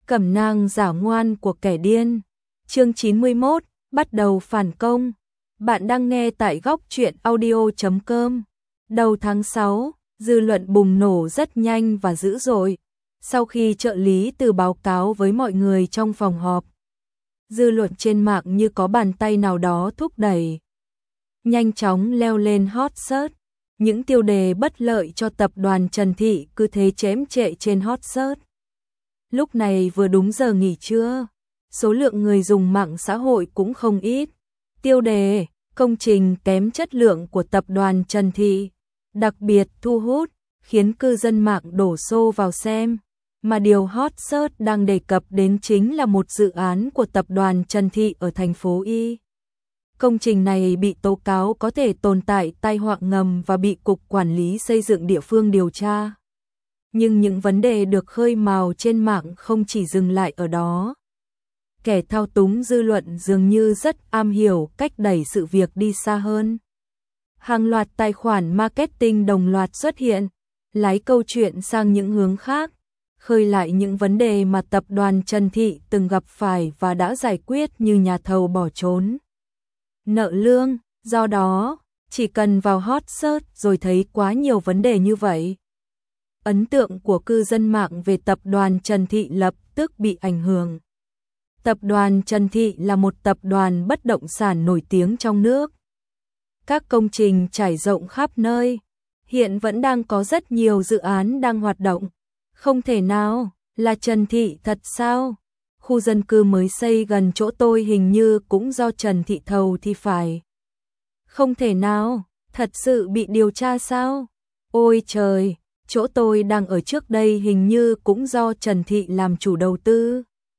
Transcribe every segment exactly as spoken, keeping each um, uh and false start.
Cẩm nang giả ngoan của kẻ điên. Chương chín mươi mốt, bắt đầu phản công. Bạn đang nghe tại góc truyện audio chấm com. Đầu tháng sáu, dư luận bùng nổ rất nhanh và dữ dội. Sau khi trợ lý Từ báo cáo với mọi người trong phòng họp, dư luận trên mạng như có bàn tay nào đó thúc đẩy, nhanh chóng leo lên hot search. Những tiêu đề bất lợi cho tập đoàn Trần Thị cứ thế chém trệ trên hot search. Lúc này vừa đúng giờ nghỉ trưa, số lượng người dùng mạng xã hội cũng không ít. Tiêu đề: công trình kém chất lượng của tập đoàn Trần Thị, đặc biệt thu hút, khiến cư dân mạng đổ xô vào xem. Mà điều hot search đang đề cập đến chính là một dự án của tập đoàn Trần Thị ở thành phố Y. Công trình này bị tố cáo có thể tồn tại tai họa ngầm và bị Cục Quản lý Xây dựng địa phương điều tra. Nhưng những vấn đề được khơi mào trên mạng không chỉ dừng lại ở đó. Kẻ thao túng dư luận dường như rất am hiểu cách đẩy sự việc đi xa hơn. Hàng loạt tài khoản marketing đồng loạt xuất hiện, lái câu chuyện sang những hướng khác, khơi lại những vấn đề mà tập đoàn Trần Thị từng gặp phải và đã giải quyết, như nhà thầu bỏ trốn, nợ lương. Do đó, chỉ cần vào hot search rồi thấy quá nhiều vấn đề như vậy, ấn tượng của cư dân mạng về tập đoàn Trần Thị lập tức bị ảnh hưởng. Tập đoàn Trần Thị là một tập đoàn bất động sản nổi tiếng trong nước. Các công trình trải rộng khắp nơi, hiện vẫn đang có rất nhiều dự án đang hoạt động. Không thể nào là Trần Thị thật sao? Khu dân cư mới xây gần chỗ tôi hình như cũng do Trần Thị thầu thì phải. Không thể nào, thật sự bị điều tra sao? Ôi trời, chỗ tôi đang ở trước đây hình như cũng do Trần Thị làm chủ đầu tư.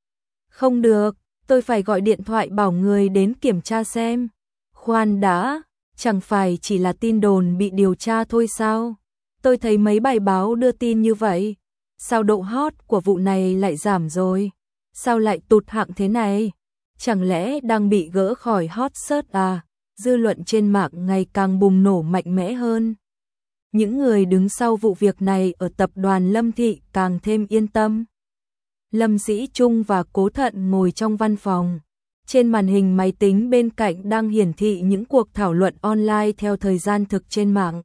Không được, tôi phải gọi điện thoại bảo người đến kiểm tra xem. Khoan đã, chẳng phải chỉ là tin đồn bị điều tra thôi sao? Tôi thấy mấy bài báo đưa tin như vậy. Sao độ hot của vụ này lại giảm rồi? Sao lại tụt hạng thế này? Chẳng lẽ đang bị gỡ khỏi hot search à? Dư luận trên mạng ngày càng bùng nổ mạnh mẽ hơn. Những người đứng sau vụ việc này ở tập đoàn Lâm Thị càng thêm yên tâm. Lâm Sĩ Trung và Cố Thận ngồi trong văn phòng. Trên màn hình máy tính bên cạnh đang hiển thị những cuộc thảo luận online theo thời gian thực trên mạng.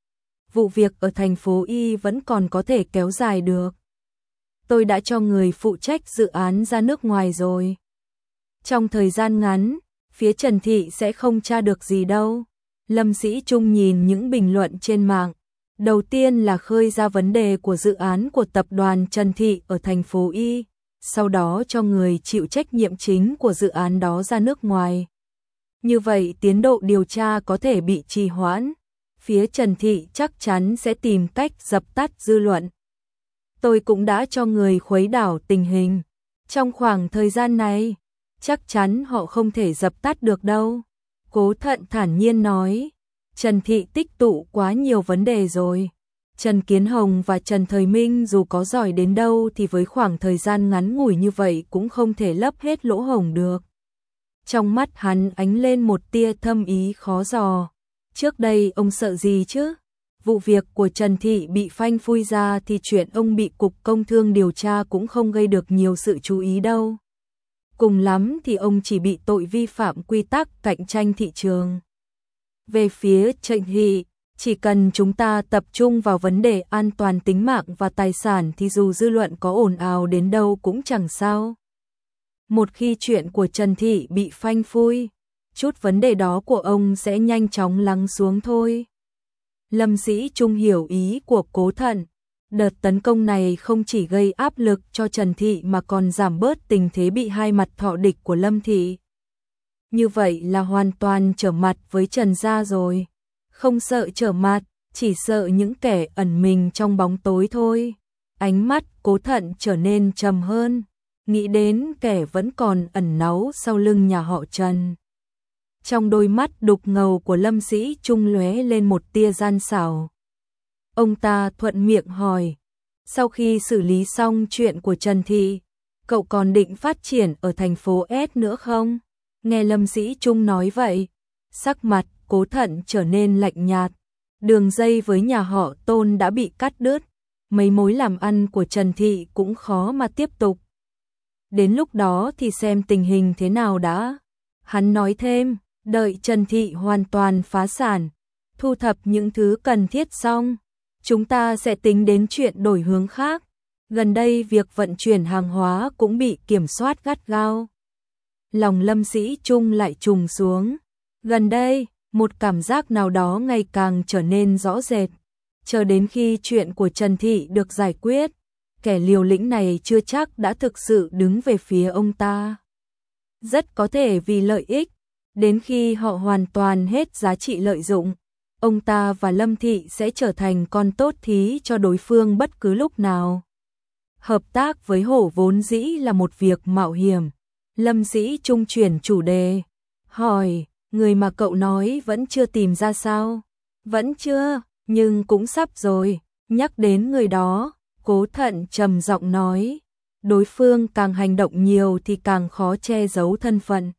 Vụ việc ở thành phố Y vẫn còn có thể kéo dài được. Tôi đã cho người phụ trách dự án ra nước ngoài rồi. Trong thời gian ngắn, phía Trần Thị sẽ không tra được gì đâu. Lâm Sĩ Trung nhìn những bình luận trên mạng. Đầu tiên là khơi ra vấn đề của dự án của tập đoàn Trần Thị ở thành phố Y, sau đó cho người chịu trách nhiệm chính của dự án đó ra nước ngoài. Như vậy tiến độ điều tra có thể bị trì hoãn. Phía Trần Thị chắc chắn sẽ tìm cách dập tắt dư luận. Tôi cũng đã cho người khuấy đảo tình hình. Trong khoảng thời gian này, chắc chắn họ không thể dập tắt được đâu. Cố Thận thản nhiên nói. Trần Thị tích tụ quá nhiều vấn đề rồi. Trần Kiến Hồng và Trần Thời Minh dù có giỏi đến đâu thì với khoảng thời gian ngắn ngủi như vậy cũng không thể lấp hết lỗ hổng được. Trong mắt hắn ánh lên một tia thâm ý khó dò. Trước đây ông sợ gì chứ? Vụ việc của Trần Thị bị phanh phui ra thì chuyện ông bị Cục Công Thương điều tra cũng không gây được nhiều sự chú ý đâu. Cùng lắm thì ông chỉ bị tội vi phạm quy tắc cạnh tranh thị trường. Về phía Trần Thị, chỉ cần chúng ta tập trung vào vấn đề an toàn tính mạng và tài sản thì dù dư luận có ồn ào đến đâu cũng chẳng sao. Một khi chuyện của Trần Thị bị phanh phui, chút vấn đề đó của ông sẽ nhanh chóng lắng xuống thôi. Lâm Sĩ Trung hiểu ý của Cố Thận. Đợt tấn công này không chỉ gây áp lực cho Trần Thị mà còn giảm bớt tình thế bị hai mặt thọ địch của Lâm Thị. Như vậy là hoàn toàn trở mặt với Trần gia rồi. Không sợ trở mặt, chỉ sợ những kẻ ẩn mình trong bóng tối thôi. Ánh mắt Cố Thận trở nên trầm hơn, nghĩ đến kẻ vẫn còn ẩn náu sau lưng nhà họ Trần. Trong đôi mắt đục ngầu của Lâm Sĩ Trung lóe lên một tia gian xảo. Ông ta thuận miệng hỏi, sau khi xử lý xong chuyện của Trần Thị, cậu còn định phát triển ở thành phố S nữa không? Nghe Lâm Sĩ Trung nói vậy, sắc mặt Cố Thận trở nên lạnh nhạt. Đường dây với nhà họ Tôn đã bị cắt đứt, mấy mối làm ăn của Trần Thị cũng khó mà tiếp tục. đến lúc đó thì xem tình hình thế nào đã. Hắn nói thêm, đợi Trần Thị hoàn toàn phá sản, thu thập những thứ cần thiết xong, chúng ta sẽ tính đến chuyện đổi hướng khác. Gần đây việc vận chuyển hàng hóa cũng bị kiểm soát gắt gao. Lòng Lâm Sĩ Trung lại trùng xuống. Gần đây, một cảm giác nào đó ngày càng trở nên rõ rệt. Chờ đến khi chuyện của Trần Thị được giải quyết, kẻ liều lĩnh này chưa chắc đã thực sự đứng về phía ông ta. Rất có thể vì lợi ích, đến khi họ hoàn toàn hết giá trị lợi dụng, ông ta và Lâm Thị sẽ trở thành con tốt thí cho đối phương bất cứ lúc nào. Hợp tác với Hổ vốn dĩ là một việc mạo hiểm. Lâm Sĩ Trung chuyển chủ đề, hỏi, người mà cậu nói vẫn chưa tìm ra sao? Vẫn chưa, nhưng cũng sắp rồi. Nhắc đến người đó, Cố Thận trầm giọng nói, đối phương càng hành động nhiều thì càng khó che giấu thân phận.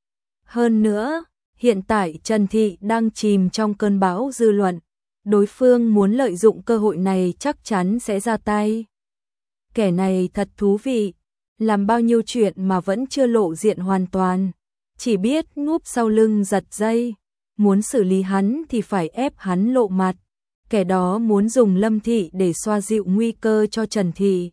Hơn nữa, hiện tại Trần Thị đang chìm trong cơn bão dư luận, đối phương muốn lợi dụng cơ hội này chắc chắn sẽ ra tay. Kẻ này thật thú vị, làm bao nhiêu chuyện mà vẫn chưa lộ diện hoàn toàn, chỉ biết núp sau lưng giật dây, muốn xử lý hắn thì phải ép hắn lộ mặt. Kẻ đó muốn dùng Lâm Thị để xoa dịu nguy cơ cho Trần Thị.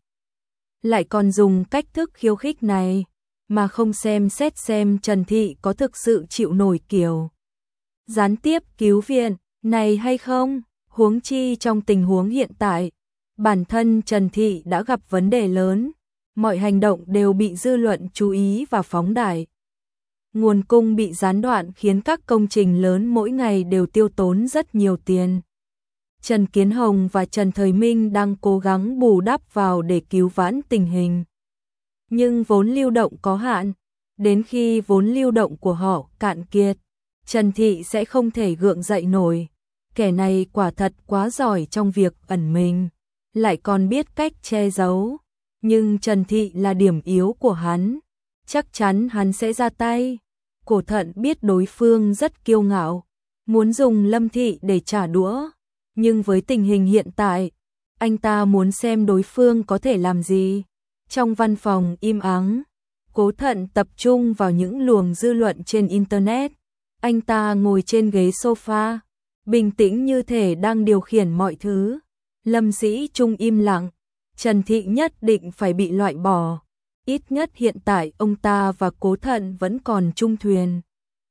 Lại còn dùng cách thức khiêu khích này, mà không xem xét xem Trần Thị có thực sự chịu nổi kiểu gián tiếp cứu viện này hay không, huống chi trong tình huống hiện tại. Bản thân Trần Thị đã gặp vấn đề lớn, mọi hành động đều bị dư luận chú ý và phóng đại. Nguồn cung bị gián đoạn khiến các công trình lớn mỗi ngày đều tiêu tốn rất nhiều tiền. Trần Kiến Hồng và Trần Thời Minh đang cố gắng bù đắp vào để cứu vãn tình hình. Nhưng vốn lưu động có hạn, đến khi vốn lưu động của họ cạn kiệt, Trần Thị sẽ không thể gượng dậy nổi. Kẻ này quả thật quá giỏi trong việc ẩn mình, lại còn biết cách che giấu. Nhưng Trần Thị là điểm yếu của hắn, chắc chắn hắn sẽ ra tay. Cổ Thận biết đối phương rất kiêu ngạo, muốn dùng Lâm Thị để trả đũa. Nhưng với tình hình hiện tại, anh ta muốn xem đối phương có thể làm gì. Trong văn phòng im ắng, Cố Thận tập trung vào những luồng dư luận trên Internet. Anh ta ngồi trên ghế sofa, bình tĩnh như thể đang điều khiển mọi thứ. Lâm Sĩ Trung im lặng, Trần Thị nhất định phải bị loại bỏ. Ít nhất hiện tại ông ta và Cố Thận vẫn còn chung thuyền.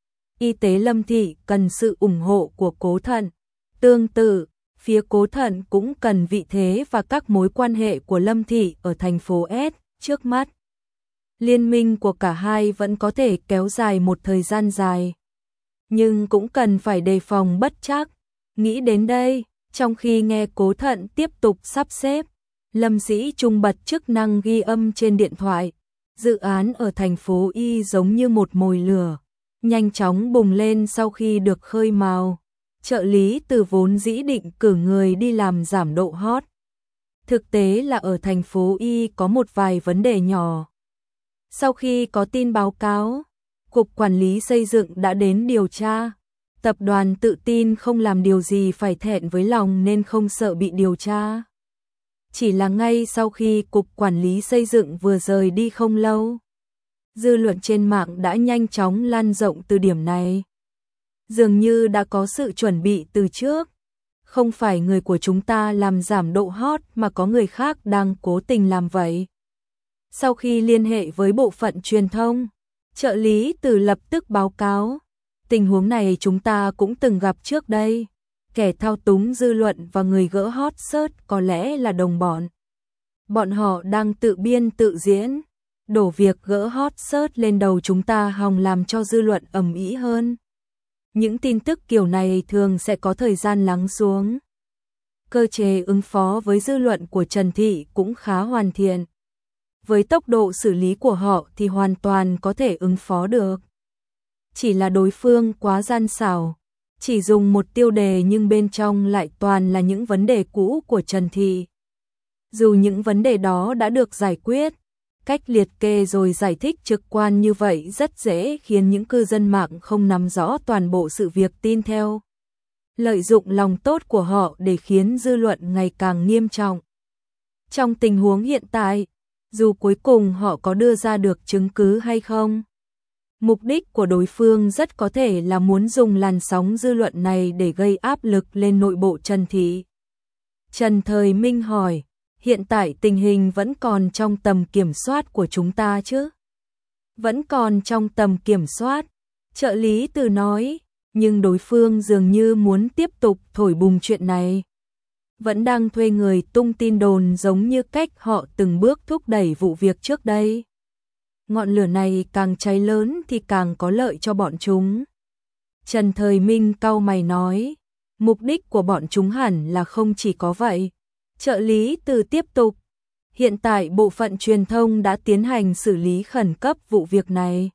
Y tế Lâm Thị cần sự ủng hộ của Cố Thận. Tương tự, phía Cố Thận cũng cần vị thế và các mối quan hệ của Lâm Thị ở thành phố S trước mắt. Liên minh của cả hai vẫn có thể kéo dài một thời gian dài, nhưng cũng cần phải đề phòng bất trắc. Nghĩ đến đây, trong khi nghe Cố Thận tiếp tục sắp xếp, Lâm Sĩ Trung bật chức năng ghi âm trên điện thoại. Dự án ở thành phố Y giống như một mồi lửa, nhanh chóng bùng lên sau khi được khơi mào. Trợ lý từ vốn dĩ định cử người đi làm giảm độ hot. Thực tế là ở thành phố Y có một vài vấn đề nhỏ. Sau khi có tin báo cáo, Cục Quản lý Xây dựng đã đến điều tra. Tập đoàn tự tin không làm điều gì phải thẹn với lòng nên không sợ bị điều tra. Chỉ là ngay sau khi Cục Quản lý Xây dựng vừa rời đi không lâu, dư luận trên mạng đã nhanh chóng lan rộng từ điểm này. Dường như đã có sự chuẩn bị từ trước. Không phải người của chúng ta làm giảm độ hot mà có người khác đang cố tình làm vậy. Sau khi liên hệ với bộ phận truyền thông, trợ lý từ lập tức báo cáo. Tình huống này chúng ta cũng từng gặp trước đây. Kẻ thao túng dư luận và người gỡ hot search có lẽ là đồng bọn. Bọn họ đang tự biên tự diễn, đổ việc gỡ hot search lên đầu chúng ta hòng làm cho dư luận ầm ĩ hơn. Những tin tức kiểu này thường sẽ có thời gian lắng xuống. Cơ chế ứng phó với dư luận của Trần Thị cũng khá hoàn thiện. Với tốc độ xử lý của họ thì hoàn toàn có thể ứng phó được. Chỉ là đối phương quá gian xảo, chỉ dùng một tiêu đề nhưng bên trong lại toàn là những vấn đề cũ của Trần Thị. Dù những vấn đề đó đã được giải quyết, cách liệt kê rồi giải thích trực quan như vậy rất dễ khiến những cư dân mạng không nắm rõ toàn bộ sự việc tin theo. Lợi dụng lòng tốt của họ để khiến dư luận ngày càng nghiêm trọng. Trong tình huống hiện tại, dù cuối cùng họ có đưa ra được chứng cứ hay không. Mục đích của đối phương rất có thể là muốn dùng làn sóng dư luận này để gây áp lực lên nội bộ Trần Thị. Trần Thời Minh hỏi, hiện tại tình hình vẫn còn trong tầm kiểm soát của chúng ta chứ? Vẫn còn trong tầm kiểm soát, trợ lý Từ nói, nhưng đối phương dường như muốn tiếp tục thổi bùng chuyện này. Vẫn đang thuê người tung tin đồn giống như cách họ từng bước thúc đẩy vụ việc trước đây. Ngọn lửa này càng cháy lớn thì càng có lợi cho bọn chúng. Trần Thời Minh cau mày nói, mục đích của bọn chúng hẳn là không chỉ có vậy. Trợ lý Từ tiếp tục, hiện tại bộ phận truyền thông đã tiến hành xử lý khẩn cấp vụ việc này.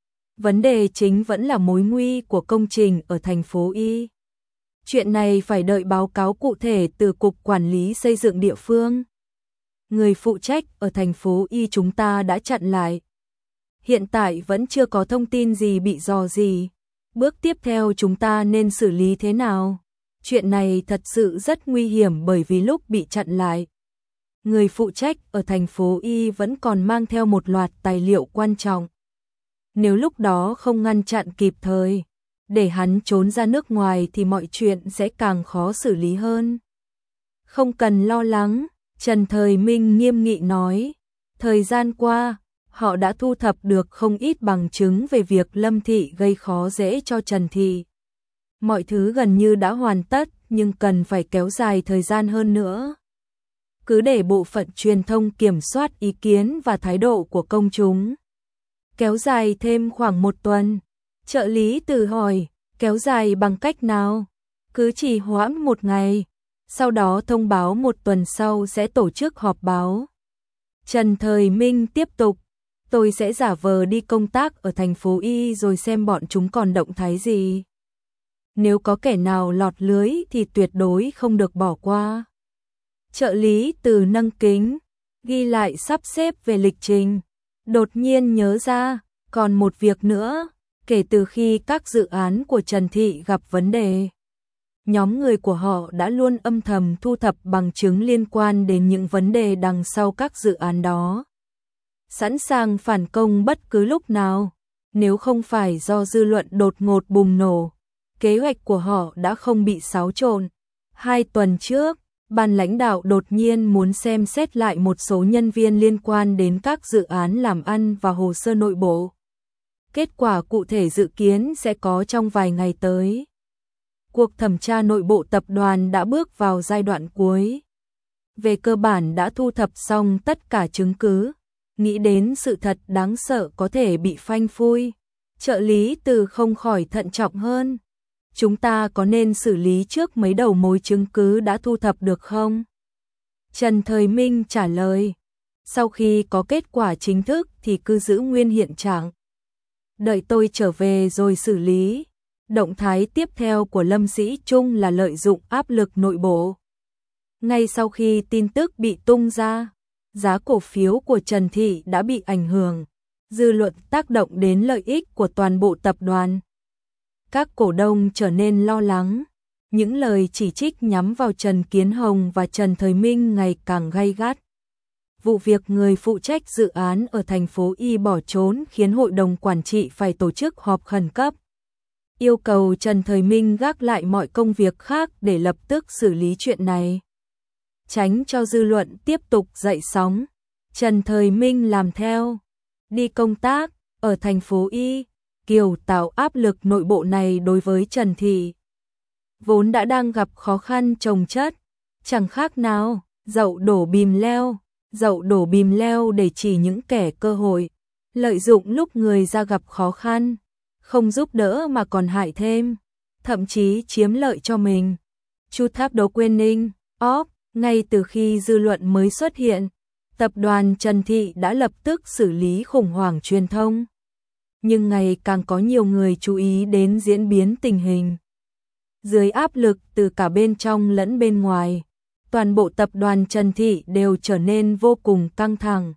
Vấn đề chính vẫn là mối nguy của công trình ở thành phố Y. Chuyện này phải đợi báo cáo cụ thể từ Cục Quản lý Xây dựng địa phương. Người phụ trách ở thành phố Y chúng ta đã chặn lại. Hiện tại vẫn chưa có thông tin gì bị dò gì. Bước tiếp theo chúng ta nên xử lý thế nào? Chuyện này thật sự rất nguy hiểm bởi vì lúc bị chặn lại, người phụ trách ở thành phố Y vẫn còn mang theo một loạt tài liệu quan trọng. Nếu lúc đó không ngăn chặn kịp thời, để hắn trốn ra nước ngoài thì mọi chuyện sẽ càng khó xử lý hơn. Không cần lo lắng, Trần Thời Minh nghiêm nghị nói. Thời gian qua, họ đã thu thập được không ít bằng chứng về việc Lâm Thị gây khó dễ cho Trần Thị. Mọi thứ gần như đã hoàn tất nhưng cần phải kéo dài thời gian hơn nữa. Cứ để bộ phận truyền thông kiểm soát ý kiến và thái độ của công chúng. Kéo dài thêm khoảng một tuần. Trợ lý Từ hỏi, kéo dài bằng cách nào? Cứ chỉ hoãn một ngày, sau đó thông báo một tuần sau sẽ tổ chức họp báo. Trần Thời Minh tiếp tục, tôi sẽ giả vờ đi công tác ở thành phố Y rồi xem bọn chúng còn động thái gì. Nếu có kẻ nào lọt lưới thì tuyệt đối không được bỏ qua. Trợ lý Từ nâng kính, ghi lại sắp xếp về lịch trình. Đột nhiên nhớ ra, còn một việc nữa, kể từ khi các dự án của Trần Thị gặp vấn đề, nhóm người của họ đã luôn âm thầm thu thập bằng chứng liên quan đến những vấn đề đằng sau các dự án đó. Sẵn sàng phản công bất cứ lúc nào, nếu không phải do dư luận đột ngột bùng nổ, kế hoạch của họ đã không bị xáo trộn. Hai tuần trước, ban lãnh đạo đột nhiên muốn xem xét lại một số nhân viên liên quan đến các dự án làm ăn và hồ sơ nội bộ. Kết quả cụ thể dự kiến sẽ có trong vài ngày tới. Cuộc thẩm tra nội bộ tập đoàn đã bước vào giai đoạn cuối. Về cơ bản đã thu thập xong tất cả chứng cứ, nghĩ đến sự thật đáng sợ có thể bị phanh phui. Trợ lý Từ không khỏi thận trọng hơn. Chúng ta có nên xử lý trước mấy đầu mối chứng cứ đã thu thập được không? Trần Thời Minh trả lời, sau khi có kết quả chính thức thì cứ giữ nguyên hiện trạng. Đợi tôi trở về rồi xử lý. Động thái tiếp theo của Lâm Sĩ Trung là lợi dụng áp lực nội bộ. Ngay sau khi tin tức bị tung ra, giá cổ phiếu của Trần Thị đã bị ảnh hưởng, dư luận tác động đến lợi ích của toàn bộ tập đoàn. Các cổ đông trở nên lo lắng, những lời chỉ trích nhắm vào Trần Kiến Hồng và Trần Thời Minh ngày càng gay gắt. Vụ việc người phụ trách dự án ở thành phố Y bỏ trốn khiến hội đồng quản trị phải tổ chức họp khẩn cấp, yêu cầu Trần Thời Minh gác lại mọi công việc khác để lập tức xử lý chuyện này. Tránh cho dư luận tiếp tục dậy sóng, Trần Thời Minh làm theo, đi công tác ở thành phố Y, kiểu tạo áp lực nội bộ này đối với Trần Thị. Vốn đã đang gặp khó khăn chồng chất, chẳng khác nào dậu đổ bìm leo, dậu đổ bìm leo để chỉ những kẻ cơ hội, lợi dụng lúc người ra gặp khó khăn, không giúp đỡ mà còn hại thêm, thậm chí chiếm lợi cho mình. Chu Tháp Đấu Quên Ninh, óp, ngay từ khi dư luận mới xuất hiện, tập đoàn Trần Thị đã lập tức xử lý khủng hoảng truyền thông. Nhưng ngày càng có nhiều người chú ý đến diễn biến tình hình. Dưới áp lực từ cả bên trong lẫn bên ngoài, toàn bộ tập đoàn Trần Thị đều trở nên vô cùng căng thẳng.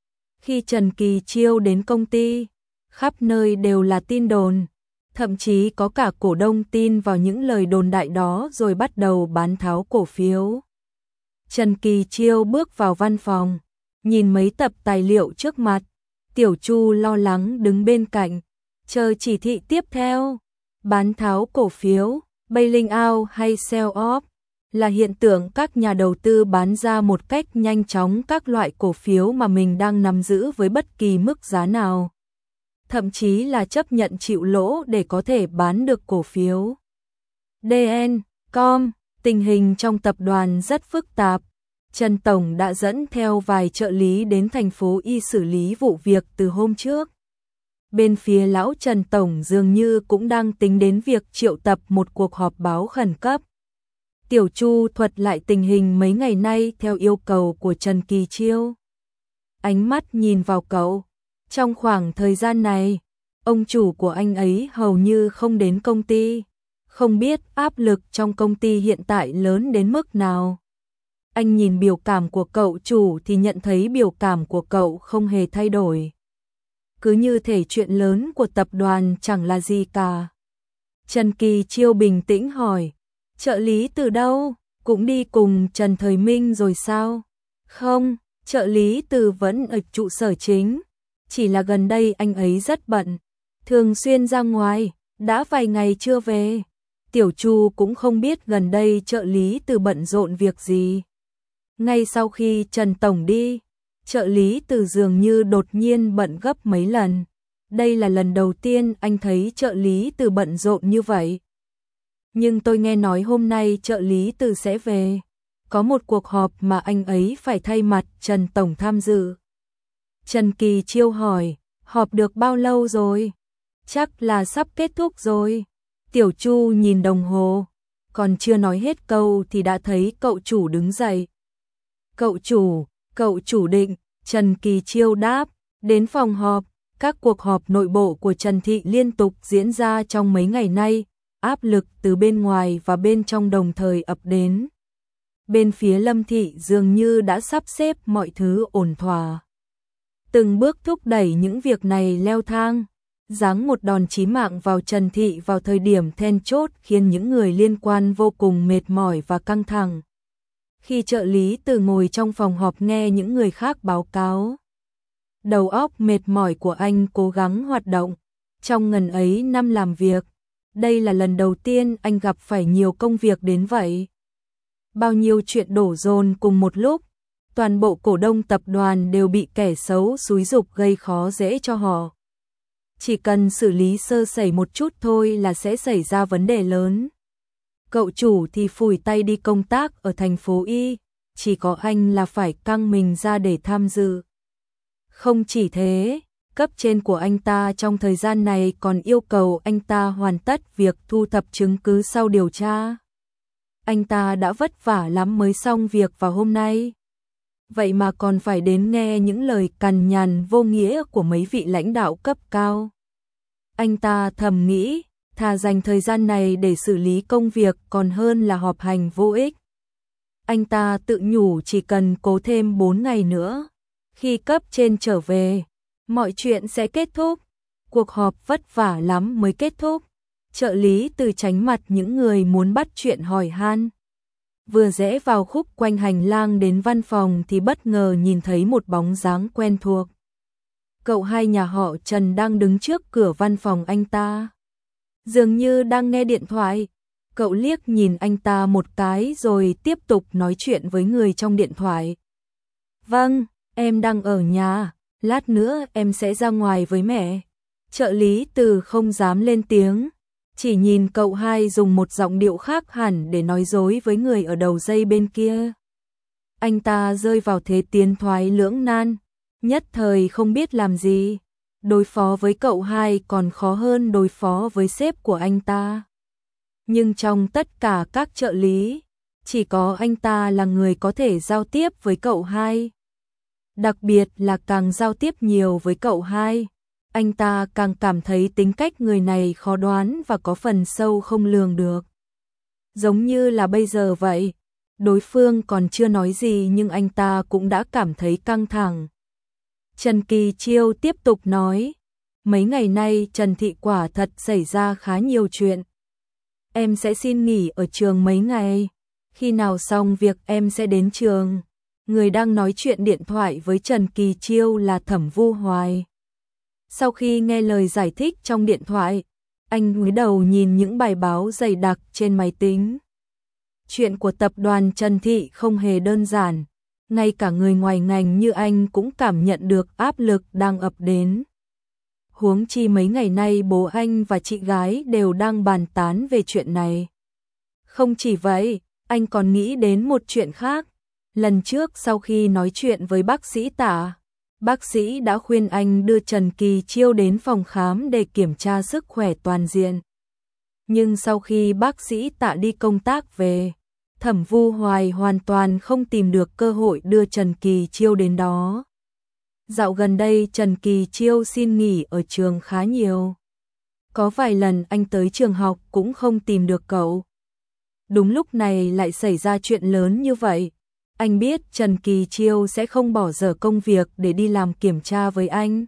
Khi Trần Kỳ Chiêu đến công ty, khắp nơi đều là tin đồn, thậm chí có cả cổ đông tin vào những lời đồn đại đó rồi bắt đầu bán tháo cổ phiếu. Trần Kỳ Chiêu bước vào văn phòng, Nhìn mấy tập tài liệu trước mặt, Tiểu Chu lo lắng đứng bên cạnh, chờ chỉ thị tiếp theo. Bán tháo cổ phiếu, bailing out hay sell off là hiện tượng các nhà đầu tư bán ra một cách nhanh chóng các loại cổ phiếu mà mình đang nắm giữ với bất kỳ mức giá nào. Thậm chí là chấp nhận chịu lỗ để có thể bán được cổ phiếu. đê en com, tình hình trong tập đoàn rất phức tạp. Trần Tổng đã dẫn theo vài trợ lý đến thành phố Y xử lý vụ việc từ hôm trước. Bên phía lão Trần Tổng dường như cũng đang tính đến việc triệu tập một cuộc họp báo khẩn cấp. Tiểu Chu thuật lại tình hình mấy ngày nay theo yêu cầu của Trần Kỳ Chiêu. Ánh mắt nhìn vào cậu. Trong khoảng thời gian này, ông chủ của anh ấy hầu như không đến công ty. Không biết áp lực trong công ty hiện tại lớn đến mức nào. Anh nhìn biểu cảm của cậu chủ thì nhận thấy biểu cảm của cậu không hề thay đổi. Cứ như thể chuyện lớn của tập đoàn chẳng là gì cả. Trần Kỳ Chiêu bình tĩnh hỏi, trợ lý từ đâu? Cũng đi cùng Trần Thời Minh rồi sao? Không, trợ lý từ vẫn ở trụ sở chính. Chỉ là gần đây anh ấy rất bận, thường xuyên ra ngoài, đã vài ngày chưa về. Tiểu Chu cũng không biết gần đây trợ lý từ bận rộn việc gì. Ngay sau khi Trần Tổng đi, trợ lý từ dường như đột nhiên bận gấp mấy lần. Đây là lần đầu tiên anh thấy trợ lý từ bận rộn như vậy. Nhưng tôi nghe nói hôm nay trợ lý từ sẽ về. Có một cuộc họp mà anh ấy phải thay mặt Trần Tổng tham dự. Trần Kỳ Chiêu hỏi, họp được bao lâu rồi? Chắc là sắp kết thúc rồi. Tiểu Chu nhìn đồng hồ, còn chưa nói hết câu thì đã thấy cậu chủ đứng dậy. Cậu chủ, cậu chủ định, Trần Kỳ Chiêu đáp, đến phòng họp. Các cuộc họp nội bộ của Trần Thị liên tục diễn ra trong mấy ngày nay, áp lực từ bên ngoài và bên trong đồng thời ập đến. Bên phía Lâm Thị dường như đã sắp xếp mọi thứ ổn thỏa. Từng bước thúc đẩy những việc này leo thang, giáng một đòn chí mạng vào Trần Thị vào thời điểm then chốt khiến những người liên quan vô cùng mệt mỏi và căng thẳng. Khi trợ lý từ ngồi trong phòng họp nghe những người khác báo cáo, đầu óc mệt mỏi của anh cố gắng hoạt động. Trong ngần ấy năm làm việc, đây là lần đầu tiên anh gặp phải nhiều công việc đến vậy. Bao nhiêu chuyện đổ dồn cùng một lúc, toàn bộ cổ đông tập đoàn đều bị kẻ xấu xúi giục gây khó dễ cho họ. Chỉ cần xử lý sơ sẩy một chút thôi là sẽ xảy ra vấn đề lớn. Cậu chủ thì phủi tay đi công tác ở thành phố Y, chỉ có anh là phải căng mình ra để tham dự. Không chỉ thế, cấp trên của anh ta trong thời gian này còn yêu cầu anh ta hoàn tất việc thu thập chứng cứ sau điều tra. Anh ta đã vất vả lắm mới xong việc vào hôm nay. Vậy mà còn phải đến nghe những lời cằn nhằn vô nghĩa của mấy vị lãnh đạo cấp cao. Anh ta thầm nghĩ, thà dành thời gian này để xử lý công việc còn hơn là họp hành vô ích. Anh ta tự nhủ chỉ cần cố thêm bốn ngày nữa. Khi cấp trên trở về, mọi chuyện sẽ kết thúc. Cuộc họp vất vả lắm mới kết thúc. Trợ lý từ tránh mặt những người muốn bắt chuyện hỏi han. Vừa rẽ vào khúc quanh hành lang đến văn phòng thì bất ngờ nhìn thấy một bóng dáng quen thuộc. Cậu hai nhà họ Trần đang đứng trước cửa văn phòng anh ta. Dường như đang nghe điện thoại. Cậu liếc nhìn anh ta một cái rồi tiếp tục nói chuyện với người trong điện thoại. Vâng, em đang ở nhà, lát nữa em sẽ ra ngoài với mẹ. Trợ lý từ không dám lên tiếng, chỉ nhìn cậu hai dùng một giọng điệu khác hẳn để nói dối với người ở đầu dây bên kia. Anh ta rơi vào thế tiến thoái lưỡng nan, nhất thời không biết làm gì. Đối phó với cậu hai còn khó hơn đối phó với sếp của anh ta. Nhưng trong tất cả các trợ lý, chỉ có anh ta là người có thể giao tiếp với cậu hai. Đặc biệt là càng giao tiếp nhiều với cậu hai, anh ta càng cảm thấy tính cách người này khó đoán và có phần sâu không lường được. Giống như là bây giờ vậy, đối phương còn chưa nói gì nhưng anh ta cũng đã cảm thấy căng thẳng. Trần Kỳ Chiêu tiếp tục nói, mấy ngày nay Trần Thị quả thật xảy ra khá nhiều chuyện. Em sẽ xin nghỉ ở trường mấy ngày, khi nào xong việc em sẽ đến trường. Người đang nói chuyện điện thoại với Trần Kỳ Chiêu là Thẩm Vu Hoài. Sau khi nghe lời giải thích trong điện thoại, anh cúi đầu nhìn những bài báo dày đặc trên máy tính. Chuyện của tập đoàn Trần Thị không hề đơn giản, ngay cả người ngoài ngành như anh cũng cảm nhận được áp lực đang ập đến. Huống chi mấy ngày nay bố anh và chị gái đều đang bàn tán về chuyện này. Không chỉ vậy, anh còn nghĩ đến một chuyện khác. Lần trước sau khi nói chuyện với bác sĩ Tạ, bác sĩ đã khuyên anh đưa Trần Kỳ Chiêu đến phòng khám để kiểm tra sức khỏe toàn diện. Nhưng sau khi bác sĩ Tạ đi công tác về, Thẩm Vu Hoài hoàn toàn không tìm được cơ hội đưa Trần Kỳ Chiêu đến đó. Dạo gần đây Trần Kỳ Chiêu xin nghỉ ở trường khá nhiều. Có vài lần anh tới trường học cũng không tìm được cậu. Đúng lúc này lại xảy ra chuyện lớn như vậy. Anh biết Trần Kỳ Chiêu sẽ không bỏ dở công việc để đi làm kiểm tra với anh.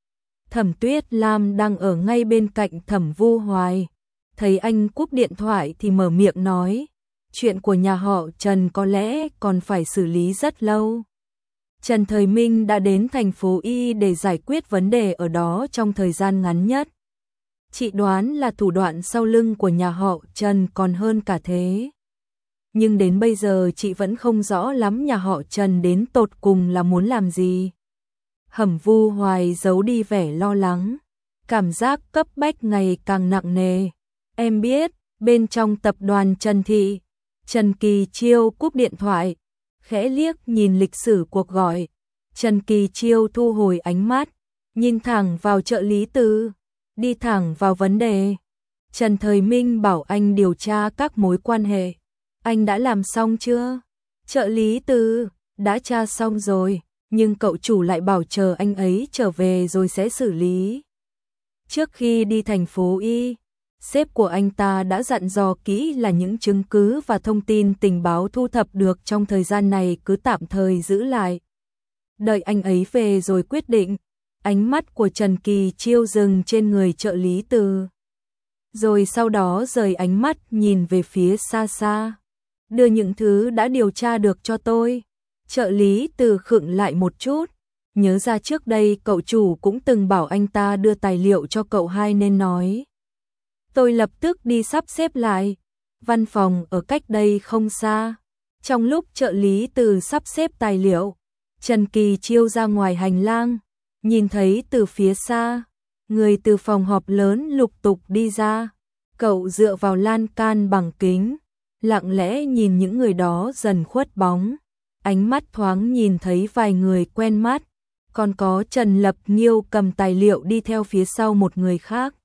Thẩm Tuyết Lam đang ở ngay bên cạnh Thẩm Vu Hoài. Thấy anh cúp điện thoại thì mở miệng nói. Chuyện của nhà họ Trần có lẽ còn phải xử lý rất lâu. Trần Thời Minh đã đến thành phố Y để giải quyết vấn đề ở đó trong thời gian ngắn nhất. Chị đoán là thủ đoạn sau lưng của nhà họ Trần còn hơn cả thế. Nhưng đến bây giờ chị vẫn không rõ lắm nhà họ Trần đến tột cùng là muốn làm gì. Thẩm Vu Hoài giấu đi vẻ lo lắng. Cảm giác cấp bách ngày càng nặng nề. Em biết, bên trong tập đoàn Trần Thị, Trần Kỳ Chiêu cúp điện thoại, khẽ liếc nhìn lịch sử cuộc gọi. Trần Kỳ Chiêu thu hồi ánh mắt, nhìn thẳng vào trợ lý Từ, đi thẳng vào vấn đề. Trần Thời Minh bảo anh điều tra các mối quan hệ. Anh đã làm xong chưa? Trợ lý Từ, đã tra xong rồi, nhưng cậu chủ lại bảo chờ anh ấy trở về rồi sẽ xử lý. Trước khi đi thành phố Y, sếp của anh ta đã dặn dò kỹ là những chứng cứ và thông tin tình báo thu thập được trong thời gian này cứ tạm thời giữ lại. Đợi anh ấy về rồi quyết định. Ánh mắt của Trần Kỳ Chiêu dừng trên người trợ lý Từ. Rồi sau đó rời ánh mắt nhìn về phía xa xa. Đưa những thứ đã điều tra được cho tôi. Trợ lý Từ khựng lại một chút. Nhớ ra trước đây cậu chủ cũng từng bảo anh ta đưa tài liệu cho cậu hai nên nói. Tôi lập tức đi sắp xếp lại. Văn phòng ở cách đây không xa. Trong lúc trợ lý Từ sắp xếp tài liệu, Trần Kỳ Chiêu ra ngoài hành lang, nhìn thấy từ phía xa, người từ phòng họp lớn lục tục đi ra. Cậu dựa vào lan can bằng kính, lặng lẽ nhìn những người đó dần khuất bóng. Ánh mắt thoáng nhìn thấy vài người quen mắt, còn có Trần Lập Nghiêu cầm tài liệu đi theo phía sau một người khác.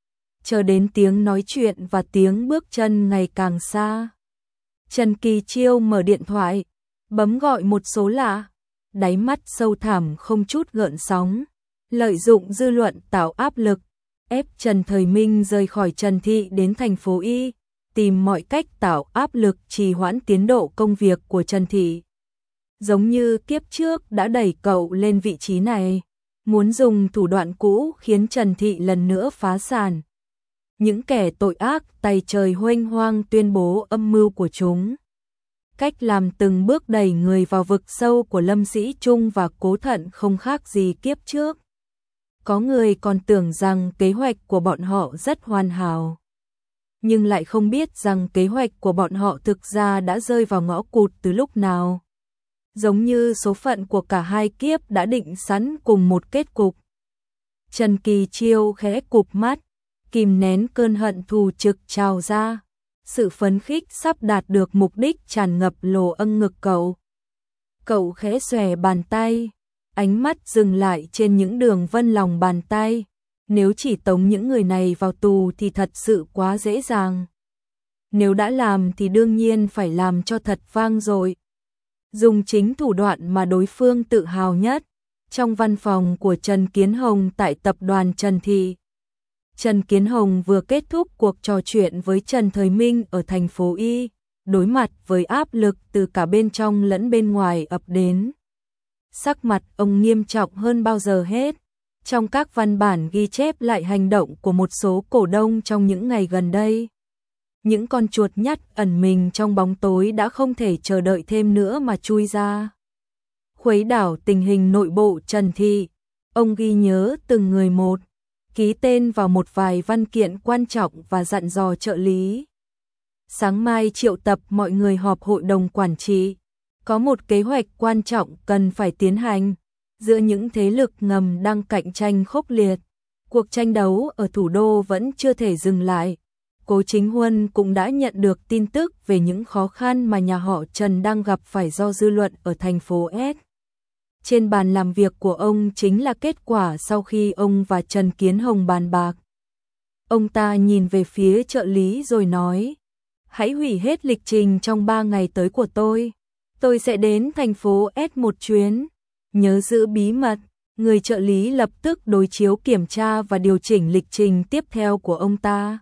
Chờ đến tiếng nói chuyện và tiếng bước chân ngày càng xa, Trần Kỳ Chiêu mở điện thoại, bấm gọi một số lạ, đáy mắt sâu thẳm không chút gợn sóng, lợi dụng dư luận tạo áp lực, ép Trần Thời Minh rời khỏi Trần Thị đến thành phố Y, tìm mọi cách tạo áp lực trì hoãn tiến độ công việc của Trần Thị. Giống như kiếp trước đã đẩy cậu lên vị trí này, muốn dùng thủ đoạn cũ khiến Trần Thị lần nữa phá sản. Những kẻ tội ác tày trời huênh hoang tuyên bố âm mưu của chúng. Cách làm từng bước đẩy người vào vực sâu của Lâm Sĩ Trung và Cố Thận không khác gì kiếp trước. Có người còn tưởng rằng kế hoạch của bọn họ rất hoàn hảo, nhưng lại không biết rằng kế hoạch của bọn họ thực ra đã rơi vào ngõ cụt từ lúc nào. Giống như số phận của cả hai kiếp đã định sẵn cùng một kết cục. Trần Kỳ Chiêu khẽ cụp mắt, kìm nén cơn hận thù trực trào ra. Sự phấn khích sắp đạt được mục đích tràn ngập lồ âng ngực cậu. Cậu khẽ xòe bàn tay, ánh mắt dừng lại trên những đường vân lòng bàn tay. Nếu chỉ tống những người này vào tù thì thật sự quá dễ dàng. Nếu đã làm thì đương nhiên phải làm cho thật vang dội. Dùng chính thủ đoạn mà đối phương tự hào nhất. Trong văn phòng của Trần Kiến Hồng tại tập đoàn Trần Thị, Trần Kiến Hồng vừa kết thúc cuộc trò chuyện với Trần Thời Minh ở thành phố Y, đối mặt với áp lực từ cả bên trong lẫn bên ngoài ập đến. Sắc mặt ông nghiêm trọng hơn bao giờ hết. Trong các văn bản ghi chép lại hành động của một số cổ đông trong những ngày gần đây. Những con chuột nhắt ẩn mình trong bóng tối đã không thể chờ đợi thêm nữa mà chui ra. khuấy đảo tình hình nội bộ Trần Thị. Ông ghi nhớ từng người một, ký tên vào một vài văn kiện quan trọng và dặn dò trợ lý. Sáng mai triệu tập mọi người họp hội đồng quản trị. Có một kế hoạch quan trọng cần phải tiến hành. Giữa những thế lực ngầm đang cạnh tranh khốc liệt, cuộc tranh đấu ở thủ đô vẫn chưa thể dừng lại. Cố Chính Huân cũng đã nhận được tin tức về những khó khăn mà nhà họ Trần đang gặp phải do dư luận ở thành phố S. Trên bàn làm việc của ông chính là kết quả sau khi ông và Trần Kiến Hồng bàn bạc. Ông ta nhìn về phía trợ lý rồi nói, hãy hủy hết lịch trình trong ba ngày tới của tôi. Tôi sẽ đến thành phố S một chuyến. Nhớ giữ bí mật. Người trợ lý lập tức đối chiếu kiểm tra và điều chỉnh lịch trình tiếp theo của ông ta.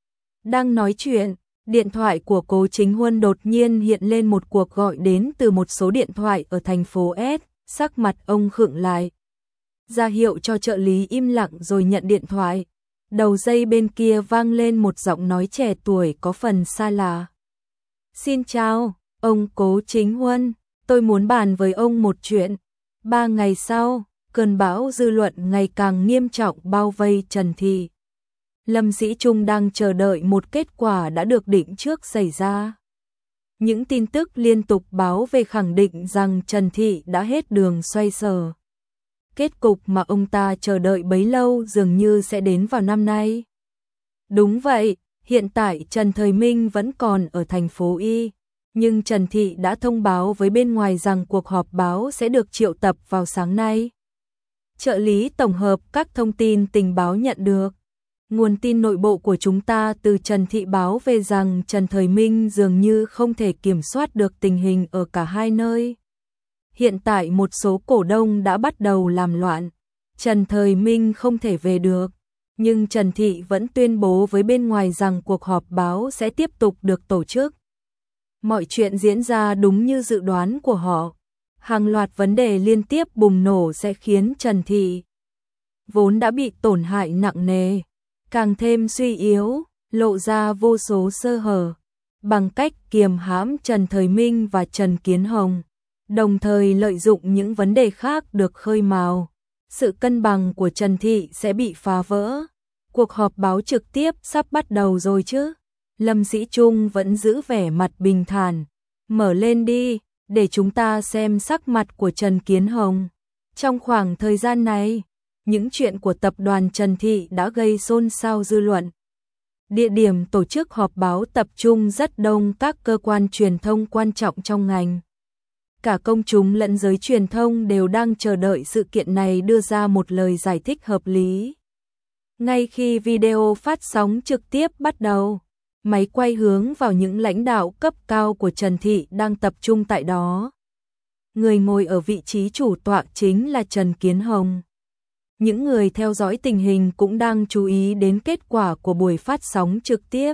Đang nói chuyện, điện thoại của Cố Chính Huân đột nhiên hiện lên một cuộc gọi đến từ một số điện thoại ở thành phố S. Sắc mặt ông khựng lại, ra hiệu cho trợ lý im lặng rồi nhận điện thoại. Đầu dây bên kia vang lên một giọng nói trẻ tuổi có phần xa lạ. Xin chào, ông Cố Chính Huân, tôi muốn bàn với ông một chuyện. Ba ngày sau, cơn bão dư luận ngày càng nghiêm trọng bao vây Trần Thị. Lâm Sĩ Trung đang chờ đợi một kết quả đã được định trước xảy ra. Những tin tức liên tục báo về khẳng định rằng Trần Thị đã hết đường xoay sở. Kết cục mà ông ta chờ đợi bấy lâu dường như sẽ đến vào năm nay. Đúng vậy, hiện tại Trần Thời Minh vẫn còn ở thành phố Y, nhưng Trần Thị đã thông báo với bên ngoài rằng cuộc họp báo sẽ được triệu tập vào sáng nay. Trợ lý tổng hợp các thông tin tình báo nhận được. Nguồn tin nội bộ của chúng ta từ Trần Thị báo về rằng Trần Thời Minh dường như không thể kiểm soát được tình hình ở cả hai nơi. Hiện tại một số cổ đông đã bắt đầu làm loạn. Trần Thời Minh không thể về được, nhưng Trần Thị vẫn tuyên bố với bên ngoài rằng cuộc họp báo sẽ tiếp tục được tổ chức. Mọi chuyện diễn ra đúng như dự đoán của họ. Hàng loạt vấn đề liên tiếp bùng nổ sẽ khiến Trần Thị vốn đã bị tổn hại nặng nề, càng thêm suy yếu, lộ ra vô số sơ hở. Bằng cách kiềm hãm Trần Thời Minh và Trần Kiến Hồng, đồng thời lợi dụng những vấn đề khác được khơi mào, sự cân bằng của Trần Thị sẽ bị phá vỡ. Cuộc họp báo trực tiếp sắp bắt đầu rồi chứ? Lâm Sĩ Trung vẫn giữ vẻ mặt bình thản. Mở lên đi, để chúng ta xem sắc mặt của Trần Kiến Hồng. Trong khoảng thời gian này, những chuyện của tập đoàn Trần Thị đã gây xôn xao dư luận. Địa điểm tổ chức họp báo tập trung rất đông các cơ quan truyền thông quan trọng trong ngành. Cả công chúng lẫn giới truyền thông đều đang chờ đợi sự kiện này đưa ra một lời giải thích hợp lý. Ngay khi video phát sóng trực tiếp bắt đầu, máy quay hướng vào những lãnh đạo cấp cao của Trần Thị đang tập trung tại đó. Người ngồi ở vị trí chủ tọa chính là Trần Kiến Hồng. Những người theo dõi tình hình cũng đang chú ý đến kết quả của buổi phát sóng trực tiếp.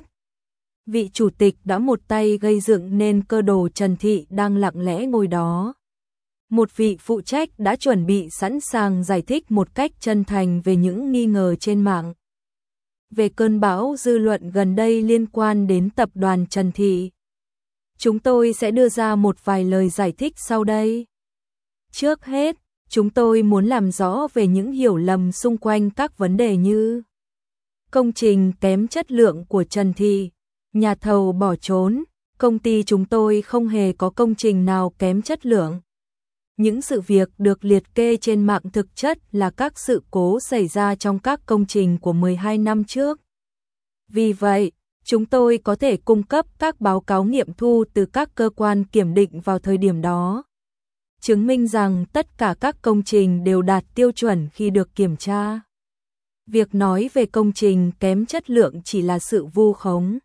Vị chủ tịch đã một tay gây dựng nên cơ đồ Trần Thị đang lặng lẽ ngồi đó. Một vị phụ trách đã chuẩn bị sẵn sàng giải thích một cách chân thành về những nghi ngờ trên mạng. Về cơn bão dư luận gần đây liên quan đến tập đoàn Trần Thị, chúng tôi sẽ đưa ra một vài lời giải thích sau đây. Trước hết, chúng tôi muốn làm rõ về những hiểu lầm xung quanh các vấn đề như công trình kém chất lượng của Trần Thị, nhà thầu bỏ trốn, công ty chúng tôi không hề có công trình nào kém chất lượng. Những sự việc được liệt kê trên mạng thực chất là các sự cố xảy ra trong các công trình của mười hai năm trước. Vì vậy, chúng tôi có thể cung cấp các báo cáo nghiệm thu từ các cơ quan kiểm định vào thời điểm đó, chứng minh rằng tất cả các công trình đều đạt tiêu chuẩn khi được kiểm tra. Việc nói về công trình kém chất lượng chỉ là sự vu khống.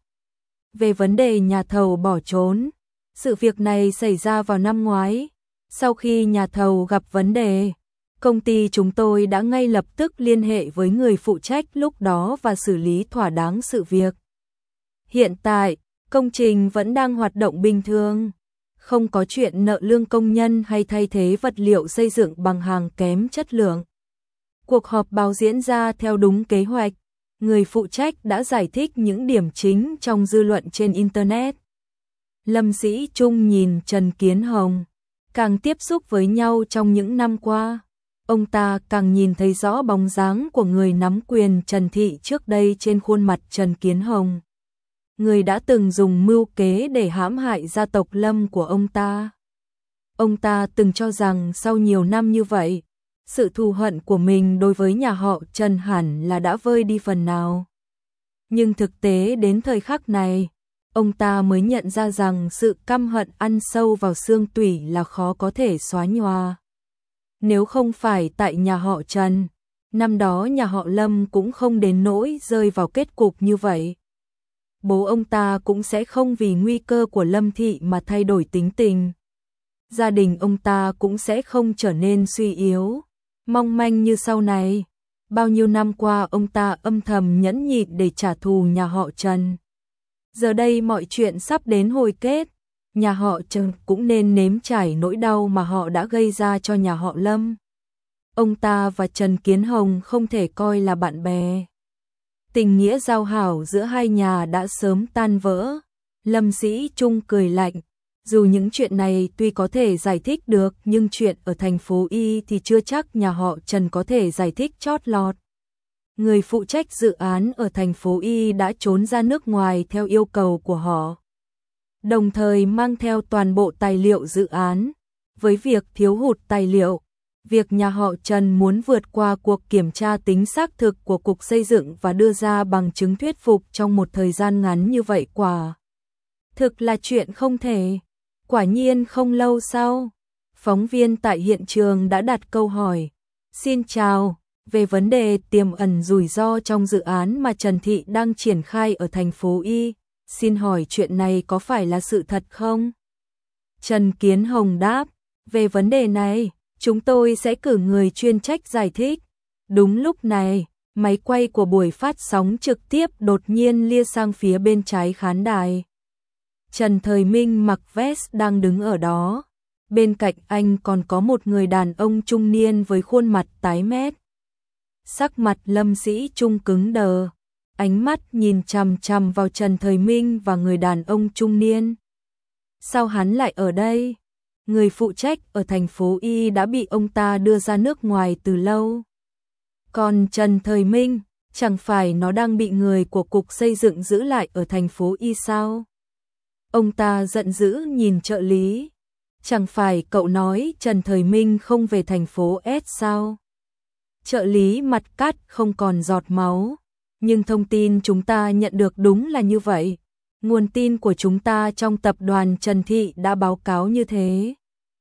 Về vấn đề nhà thầu bỏ trốn, sự việc này xảy ra vào năm ngoái. Sau khi nhà thầu gặp vấn đề, công ty chúng tôi đã ngay lập tức liên hệ với người phụ trách lúc đó và xử lý thỏa đáng sự việc. Hiện tại, công trình vẫn đang hoạt động bình thường, không có chuyện nợ lương công nhân hay thay thế vật liệu xây dựng bằng hàng kém chất lượng. Cuộc họp báo diễn ra theo đúng kế hoạch, người phụ trách đã giải thích những điểm chính trong dư luận trên Internet. Lâm Sĩ Trung nhìn Trần Kiến Hồng. Càng tiếp xúc với nhau trong những năm qua, ông ta càng nhìn thấy rõ bóng dáng của người nắm quyền Trần Thị trước đây trên khuôn mặt Trần Kiến Hồng. Người đã từng dùng mưu kế để hãm hại gia tộc Lâm của ông ta. Ông ta từng cho rằng sau nhiều năm như vậy, sự thù hận của mình đối với nhà họ Trần hẳn là đã vơi đi phần nào. Nhưng thực tế đến thời khắc này, ông ta mới nhận ra rằng sự căm hận ăn sâu vào xương tủy là khó có thể xóa nhòa. Nếu không phải tại nhà họ Trần, năm đó nhà họ Lâm cũng không đến nỗi rơi vào kết cục như vậy. Bố ông ta cũng sẽ không vì nguy cơ của Lâm Thị mà thay đổi tính tình. Gia đình ông ta cũng sẽ không trở nên suy yếu, mong manh như sau này. Bao nhiêu năm qua ông ta âm thầm nhẫn nhịn để trả thù nhà họ Trần. Giờ đây mọi chuyện sắp đến hồi kết, nhà họ Trần cũng nên nếm trải nỗi đau mà họ đã gây ra cho nhà họ Lâm. Ông ta và Trần Kiến Hồng không thể coi là bạn bè. Tình nghĩa giao hảo giữa hai nhà đã sớm tan vỡ. Lâm Sĩ Trung cười lạnh, dù những chuyện này tuy có thể giải thích được nhưng chuyện ở thành phố Y thì chưa chắc nhà họ Trần có thể giải thích chót lọt. Người phụ trách dự án ở thành phố Y đã trốn ra nước ngoài theo yêu cầu của họ, đồng thời mang theo toàn bộ tài liệu dự án. Với việc thiếu hụt tài liệu, việc nhà họ Trần muốn vượt qua cuộc kiểm tra tính xác thực của Cục Xây dựng và đưa ra bằng chứng thuyết phục trong một thời gian ngắn như vậy quả thực là chuyện không thể. Quả nhiên không lâu sau, phóng viên tại hiện trường đã đặt câu hỏi. Xin chào, về vấn đề tiềm ẩn rủi ro trong dự án mà Trần Thị đang triển khai ở thành phố Y, xin hỏi chuyện này có phải là sự thật không? Trần Kiến Hồng đáp, về vấn đề này, chúng tôi sẽ cử người chuyên trách giải thích. Đúng lúc này, máy quay của buổi phát sóng trực tiếp đột nhiên lia sang phía bên trái khán đài. Trần Thời Minh mặc vest đang đứng ở đó. Bên cạnh anh còn có một người đàn ông trung niên với khuôn mặt tái mét. Sắc mặt Lâm Sĩ Trung cứng đờ, ánh mắt nhìn chằm chằm vào Trần Thời Minh và người đàn ông trung niên. Sao hắn lại ở đây? Người phụ trách ở thành phố Y đã bị ông ta đưa ra nước ngoài từ lâu. Còn Trần Thời Minh, chẳng phải nó đang bị người của Cục Xây dựng giữ lại ở thành phố Y sao? Ông ta giận dữ nhìn trợ lý. Chẳng phải cậu nói Trần Thời Minh không về thành phố S sao? Trợ lý mặt cắt không còn giọt máu. Nhưng thông tin chúng ta nhận được đúng là như vậy. Nguồn tin của chúng ta trong tập đoàn Trần Thị đã báo cáo như thế.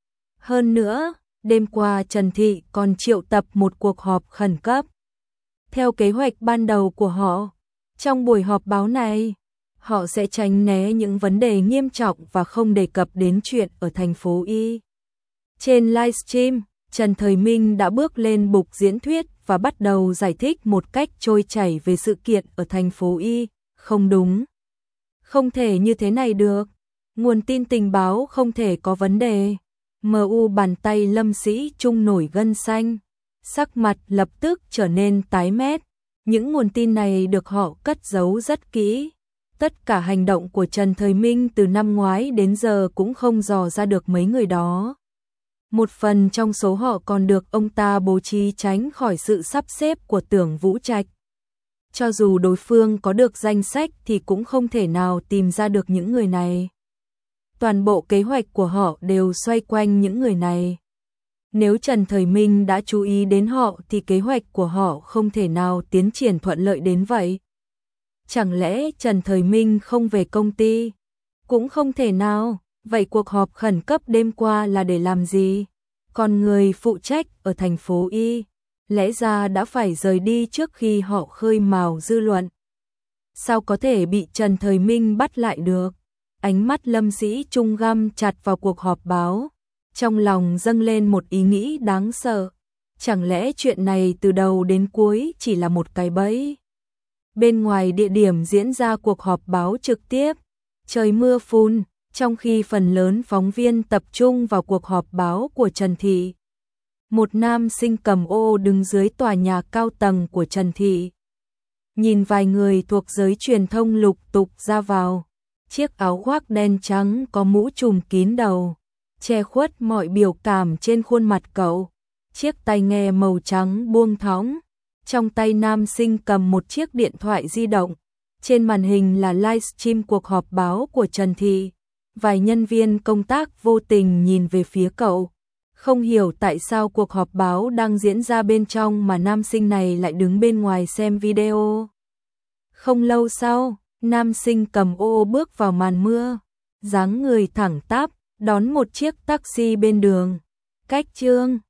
Hơn nữa, đêm qua Trần Thị còn triệu tập một cuộc họp khẩn cấp. Theo kế hoạch ban đầu của họ, trong buổi họp báo này, họ sẽ tránh né những vấn đề nghiêm trọng và không đề cập đến chuyện ở thành phố Y. Trên livestream, Trần Thời Minh đã bước lên bục diễn thuyết và bắt đầu giải thích một cách trôi chảy về sự kiện ở thành phố Y. Không đúng. Không thể như thế này được. Nguồn tin tình báo không thể có vấn đề. em u bàn tay Lâm Sĩ Trung nổi gân xanh. Sắc mặt lập tức trở nên tái mét. Những nguồn tin này được họ cất giấu rất kỹ. Tất cả hành động của Trần Thời Minh từ năm ngoái đến giờ cũng không dò ra được mấy người đó. Một phần trong số họ còn được ông ta bố trí tránh khỏi sự sắp xếp của Tưởng Vũ Trạch. Cho dù đối phương có được danh sách thì cũng không thể nào tìm ra được những người này. Toàn bộ kế hoạch của họ đều xoay quanh những người này. Nếu Trần Thời Minh đã chú ý đến họ thì kế hoạch của họ không thể nào tiến triển thuận lợi đến vậy. Chẳng lẽ Trần Thời Minh không về công ty? Cũng không thể nào. Vậy cuộc họp khẩn cấp đêm qua là để làm gì? Còn người phụ trách ở thành phố Y, lẽ ra đã phải rời đi trước khi họ khơi mào dư luận. Sao có thể bị Trần Thời Minh bắt lại được? Ánh mắt Lâm Sĩ Trung găm chặt vào cuộc họp báo. Trong lòng dâng lên một ý nghĩ đáng sợ. Chẳng lẽ chuyện này từ đầu đến cuối chỉ là một cái bẫy? Bên ngoài địa điểm diễn ra cuộc họp báo trực tiếp, trời mưa phùn, trong khi phần lớn phóng viên tập trung vào cuộc họp báo của Trần Thị. Một nam sinh cầm ô đứng dưới tòa nhà cao tầng của Trần Thị. Nhìn vài người thuộc giới truyền thông lục tục ra vào, chiếc áo khoác đen trắng có mũ trùm kín đầu, che khuất mọi biểu cảm trên khuôn mặt cậu. Chiếc tai nghe màu trắng buông thõng, trong tay nam sinh cầm một chiếc điện thoại di động. Trên màn hình là livestream cuộc họp báo của Trần Thị. Vài nhân viên công tác vô tình nhìn về phía cậu. Không hiểu tại sao cuộc họp báo đang diễn ra bên trong mà nam sinh này lại đứng bên ngoài xem video. Không lâu sau, nam sinh cầm ô bước vào màn mưa, dáng người thẳng tắp, đón một chiếc taxi bên đường. Cách Trương